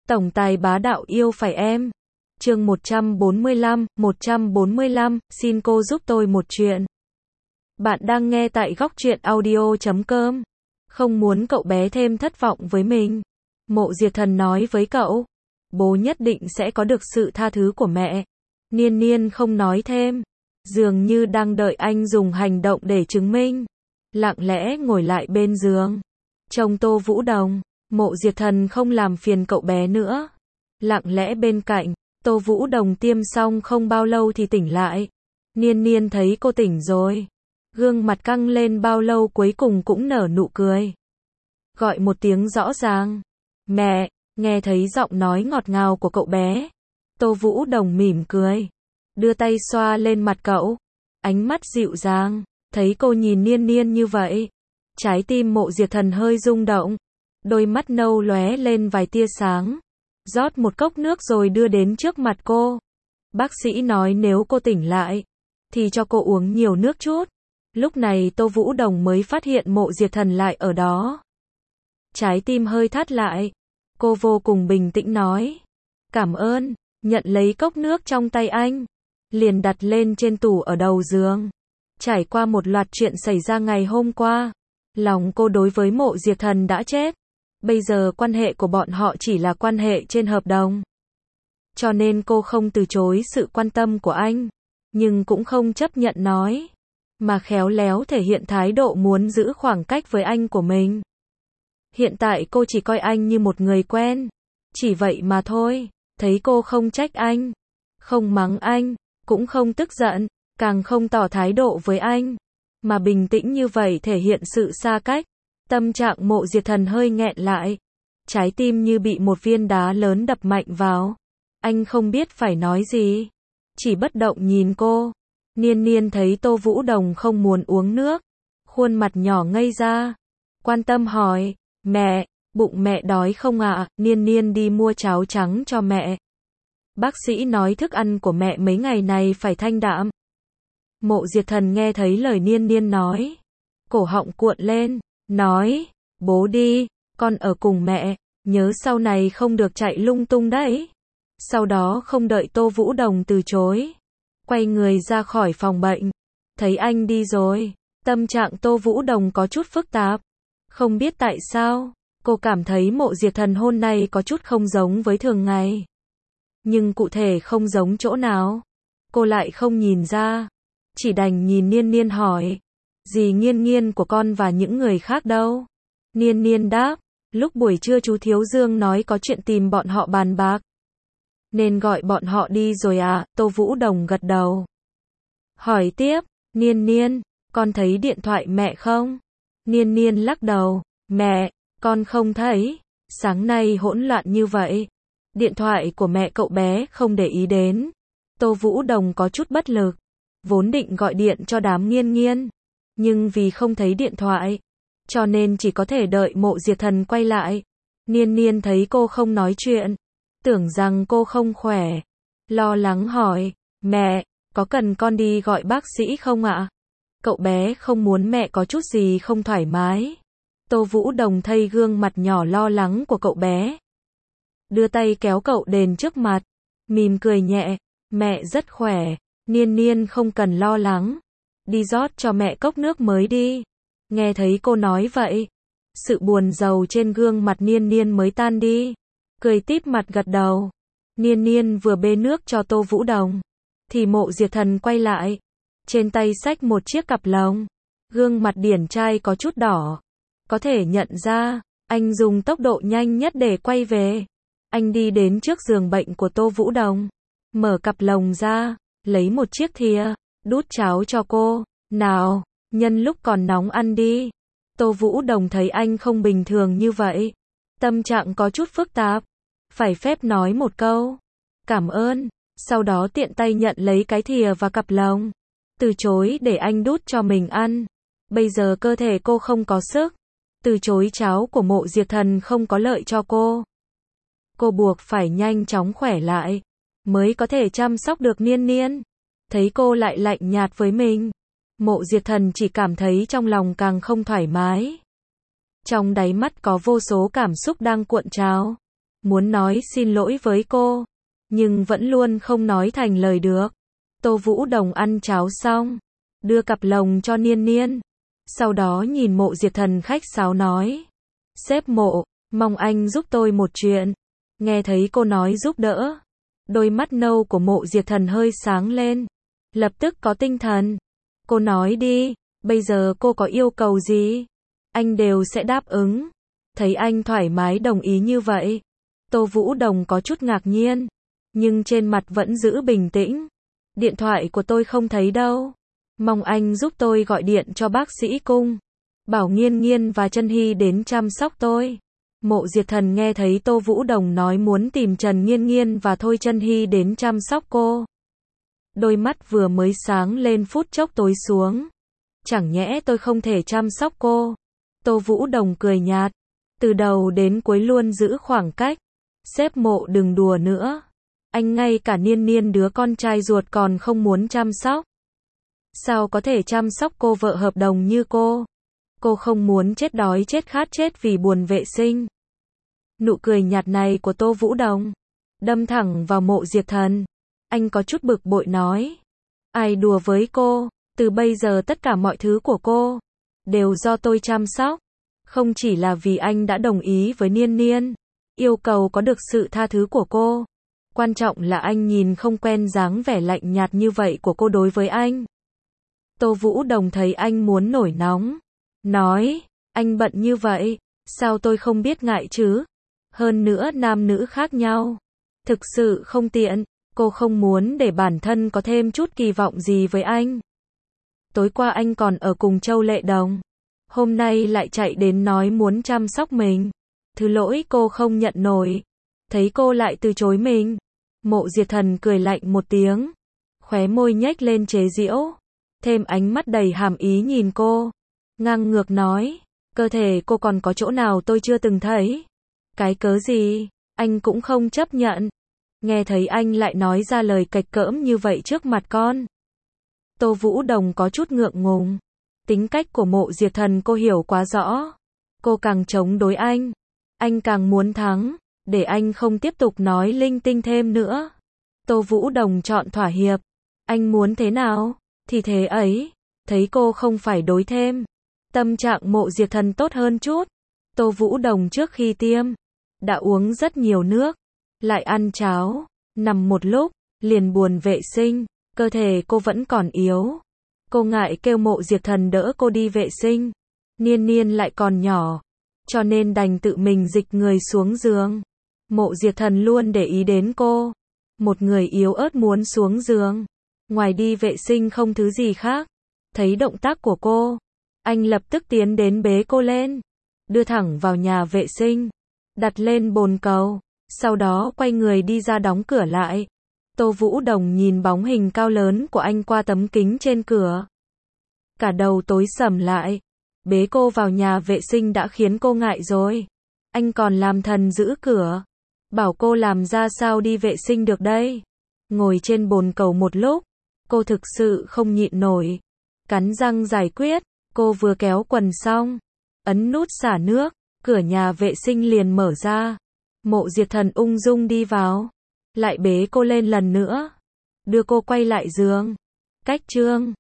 Tổng tài bá đạo yêu phải em. Chương 145, xin cô giúp tôi một chuyện. Bạn đang nghe tại Góc Truyện Audio.com. Không muốn cậu bé thêm thất vọng với mình. Mộ Diệt Thần nói với cậu, bố nhất định sẽ có được sự tha thứ của mẹ. Niên Niên không nói thêm, dường như đang đợi anh dùng hành động để chứng minh. Lặng lẽ ngồi lại bên giường, trông Tô Vũ Đồng. Mộ Diệt Thần không làm phiền cậu bé nữa. Lặng lẽ bên cạnh, Tô Vũ Đồng tiêm xong không bao lâu thì tỉnh lại. Niên Niên thấy cô tỉnh rồi, gương mặt căng lên bao lâu cuối cùng cũng nở nụ cười. Gọi một tiếng rõ ràng, mẹ. Nghe thấy giọng nói ngọt ngào của cậu bé, Tô Vũ Đồng mỉm cười, đưa tay xoa lên mặt cậu, ánh mắt dịu dàng. Thấy cô nhìn Niên Niên như vậy, trái tim Mộ Diệt Thần hơi rung động, đôi mắt nâu lóe lên vài tia sáng. Rót một cốc nước rồi đưa đến trước mặt cô. Bác sĩ nói nếu cô tỉnh lại thì cho cô uống nhiều nước chút. Lúc này Tô Vũ Đồng mới phát hiện Mộ Diệt Thần lại ở đó. Trái tim hơi thắt lại. Cô vô cùng bình tĩnh nói, cảm ơn, nhận lấy cốc nước trong tay anh, liền đặt lên trên tủ ở đầu giường. Trải qua một loạt chuyện xảy ra ngày hôm qua, lòng cô đối với Mộ Diệt Thần đã chết. Bây giờ quan hệ của bọn họ chỉ là quan hệ trên hợp đồng. Cho nên cô không từ chối sự quan tâm của anh, nhưng cũng không chấp nhận nói, mà khéo léo thể hiện thái độ muốn giữ khoảng cách với anh của mình. Hiện tại cô chỉ coi anh như một người quen, chỉ vậy mà thôi. Thấy cô không trách anh, không mắng anh, cũng không tức giận, càng không tỏ thái độ với anh, mà bình tĩnh như vậy thể hiện sự xa cách. Tâm trạng Mộ Diệt Thần hơi nghẹn lại, trái tim như bị một viên đá lớn đập mạnh vào. Anh không biết phải nói gì, chỉ bất động nhìn cô. Niên Niên thấy Tô Vũ Đồng không muốn uống nước, khuôn mặt nhỏ ngây ra, quan tâm hỏi, mẹ, bụng mẹ đói không ạ? Niên Niên đi mua cháo trắng cho mẹ. Bác sĩ nói thức ăn của mẹ mấy ngày này phải thanh đạm. Mộ Diệt Thần nghe thấy lời Niên Niên nói, cổ họng cuộn lên, nói, bố đi, con ở cùng mẹ, nhớ sau này không được chạy lung tung đấy. Sau đó không đợi Tô Vũ Đồng từ chối, quay người ra khỏi phòng bệnh. Thấy anh đi rồi, tâm trạng Tô Vũ Đồng có chút phức tạp. Không biết tại sao, cô cảm thấy Mộ Diệt Thần hôm nay có chút không giống với thường ngày. Nhưng cụ thể không giống chỗ nào, cô lại không nhìn ra. Chỉ đành nhìn Niên Niên hỏi, dì Nghiên Nghiên của con và những người khác đâu? Niên Niên đáp, lúc buổi trưa chú Thiếu Dương nói có chuyện tìm bọn họ bàn bạc, nên gọi bọn họ đi rồi à? Tô Vũ Đồng gật đầu. Hỏi tiếp, Niên Niên, con thấy điện thoại mẹ không? Niên Niên lắc đầu, mẹ, con không thấy, sáng nay hỗn loạn như vậy. Điện thoại của mẹ cậu bé không để ý đến. Tô Vũ Đồng có chút bất lực, vốn định gọi điện cho đám Nghiên Nghiên, nhưng vì không thấy điện thoại, cho nên chỉ có thể đợi Mộ Diệt Thần quay lại. Niên Niên thấy cô không nói chuyện, tưởng rằng cô không khỏe, lo lắng hỏi, mẹ, có cần con đi gọi bác sĩ không ạ? Cậu bé không muốn mẹ có chút gì không thoải mái. Tô Vũ Đồng thấy gương mặt nhỏ lo lắng của cậu bé, đưa tay kéo cậu đến trước mặt, mỉm cười nhẹ, mẹ rất khỏe, Niên Niên không cần lo lắng, đi rót cho mẹ cốc nước mới đi. Nghe thấy cô nói vậy, sự buồn rầu trên gương mặt Niên Niên mới tan đi, cười tít mặt gật đầu. Niên Niên vừa bê nước cho Tô Vũ Đồng, thì Mộ Diệt Thần quay lại, trên tay xách một chiếc cặp lồng, gương mặt điển trai có chút đỏ, có thể nhận ra, anh dùng tốc độ nhanh nhất để quay về. Anh đi đến trước giường bệnh của Tô Vũ Đồng, mở cặp lồng ra, lấy một chiếc thìa, đút cháo cho cô, nào, nhân lúc còn nóng ăn đi. Tô Vũ Đồng thấy anh không bình thường như vậy, tâm trạng có chút phức tạp, phải phép nói một câu, cảm ơn, sau đó tiện tay nhận lấy cái thìa và cặp lồng, từ chối để anh đút cho mình ăn. Bây giờ cơ thể cô không có sức, từ chối cháo của Mộ Diệt Thần không có lợi cho cô. Cô buộc phải nhanh chóng khỏe lại, mới có thể chăm sóc được Niên Niên. Thấy cô lại lạnh nhạt với mình, Mộ Diệt Thần chỉ cảm thấy trong lòng càng không thoải mái. Trong đáy mắt có vô số cảm xúc đang cuộn trào. muốn nói xin lỗi với cô, nhưng vẫn luôn không nói thành lời được. Tô Vũ Đồng ăn cháo xong, đưa cặp lồng cho Niên Niên, sau đó nhìn Mộ Diệt Thần khách sáo nói: "Sếp Mộ, mong anh giúp tôi một chuyện." Nghe thấy cô nói giúp đỡ, đôi mắt nâu của Mộ Diệt Thần hơi sáng lên, lập tức có tinh thần. Cô nói đi, bây giờ cô có yêu cầu gì, anh đều sẽ đáp ứng. Thấy anh thoải mái đồng ý như vậy, Tô Vũ Đồng có chút ngạc nhiên, nhưng trên mặt vẫn giữ bình tĩnh. Điện thoại của tôi không thấy đâu. Mong anh giúp tôi gọi điện cho bác sĩ Cung, bảo Nghiên Nghiên và Chân Hy đến chăm sóc tôi. Mộ Diệt Thần nghe thấy Tô Vũ Đồng nói muốn tìm Trần Nghiên Nghiên và Thôi Chân Hy đến chăm sóc cô. Đôi mắt vừa mới sáng lên phút chốc tối xuống. Chẳng nhẽ tôi không thể chăm sóc cô? Tô Vũ Đồng cười nhạt, từ đầu đến cuối luôn giữ khoảng cách. Sếp Mộ đừng đùa nữa. Anh ngay cả Niên Niên đứa con trai ruột còn không muốn chăm sóc. Sao có thể chăm sóc cô vợ hợp đồng như cô? Cô không muốn chết đói chết khát chết vì buồn vệ sinh. Nụ cười nhạt này của Tô Vũ Đồng đâm thẳng vào Mộ Diệt Thần. Anh có chút bực bội nói: ai đùa với cô, từ bây giờ tất cả mọi thứ của cô đều do tôi chăm sóc. Không chỉ là vì anh đã đồng ý với Niên Niên, yêu cầu có được sự tha thứ của cô, quan trọng là anh nhìn không quen dáng vẻ lạnh nhạt như vậy của cô đối với anh. Tô Vũ Đồng thấy anh muốn nổi nóng, nói: anh bận như vậy, sao tôi không biết ngại chứ? Hơn nữa nam nữ khác nhau, thực sự không tiện. Cô không muốn để bản thân có thêm chút kỳ vọng gì với anh. Tối qua anh còn ở cùng Châu Lệ Đồng, hôm nay lại chạy đến nói muốn chăm sóc mình. Thứ lỗi cô không nhận nổi. Thấy cô lại từ chối mình, Mộ Diệt Thần cười lạnh một tiếng, khóe môi nhếch lên chế giễu, thêm ánh mắt đầy hàm ý nhìn cô, ngang ngược nói: cơ thể cô còn có chỗ nào tôi chưa từng thấy? Cái cớ gì, anh cũng không chấp nhận. Nghe thấy anh lại nói ra lời cạch cỡm như vậy trước mặt con, Tô Vũ Đồng có chút ngượng ngùng. Tính cách của Mộ Diệt Thần cô hiểu quá rõ. Cô càng chống đối anh càng muốn thắng, để anh không tiếp tục nói linh tinh thêm nữa. Tô Vũ Đồng chọn thỏa hiệp. Anh muốn thế nào, thì thế ấy. Thấy cô không phải đối thêm, tâm trạng Mộ Diệt Thần tốt hơn chút. Tô Vũ Đồng trước khi tiêm, đã uống rất nhiều nước, lại ăn cháo, nằm một lúc, liền buồn vệ sinh, cơ thể cô vẫn còn yếu. Cô ngại kêu Mộ Diệt Thần đỡ cô đi vệ sinh. Niên Niên lại còn nhỏ, cho nên đành tự mình dịch người xuống giường. Mộ Diệt Thần luôn để ý đến cô. Một người yếu ớt muốn xuống giường, ngoài đi vệ sinh không thứ gì khác. Thấy động tác của cô, anh lập tức tiến đến bế cô lên, đưa thẳng vào nhà vệ sinh, đặt lên bồn cầu, sau đó quay người đi ra đóng cửa lại. Tô Vũ Đồng nhìn bóng hình cao lớn của anh qua tấm kính trên cửa. Cả đầu tối sầm lại. Bế cô vào nhà vệ sinh đã khiến cô ngại rồi. Anh còn làm thần giữ cửa. Bảo cô làm ra sao đi vệ sinh được đây. Ngồi trên bồn cầu một lúc, cô thực sự không nhịn nổi. Cắn răng giải quyết, cô vừa kéo quần xong, ấn nút xả nước, cửa nhà vệ sinh liền mở ra. Mộ Diệt Thần ung dung đi vào, lại bế cô lên lần nữa, đưa cô quay lại giường. Cách chương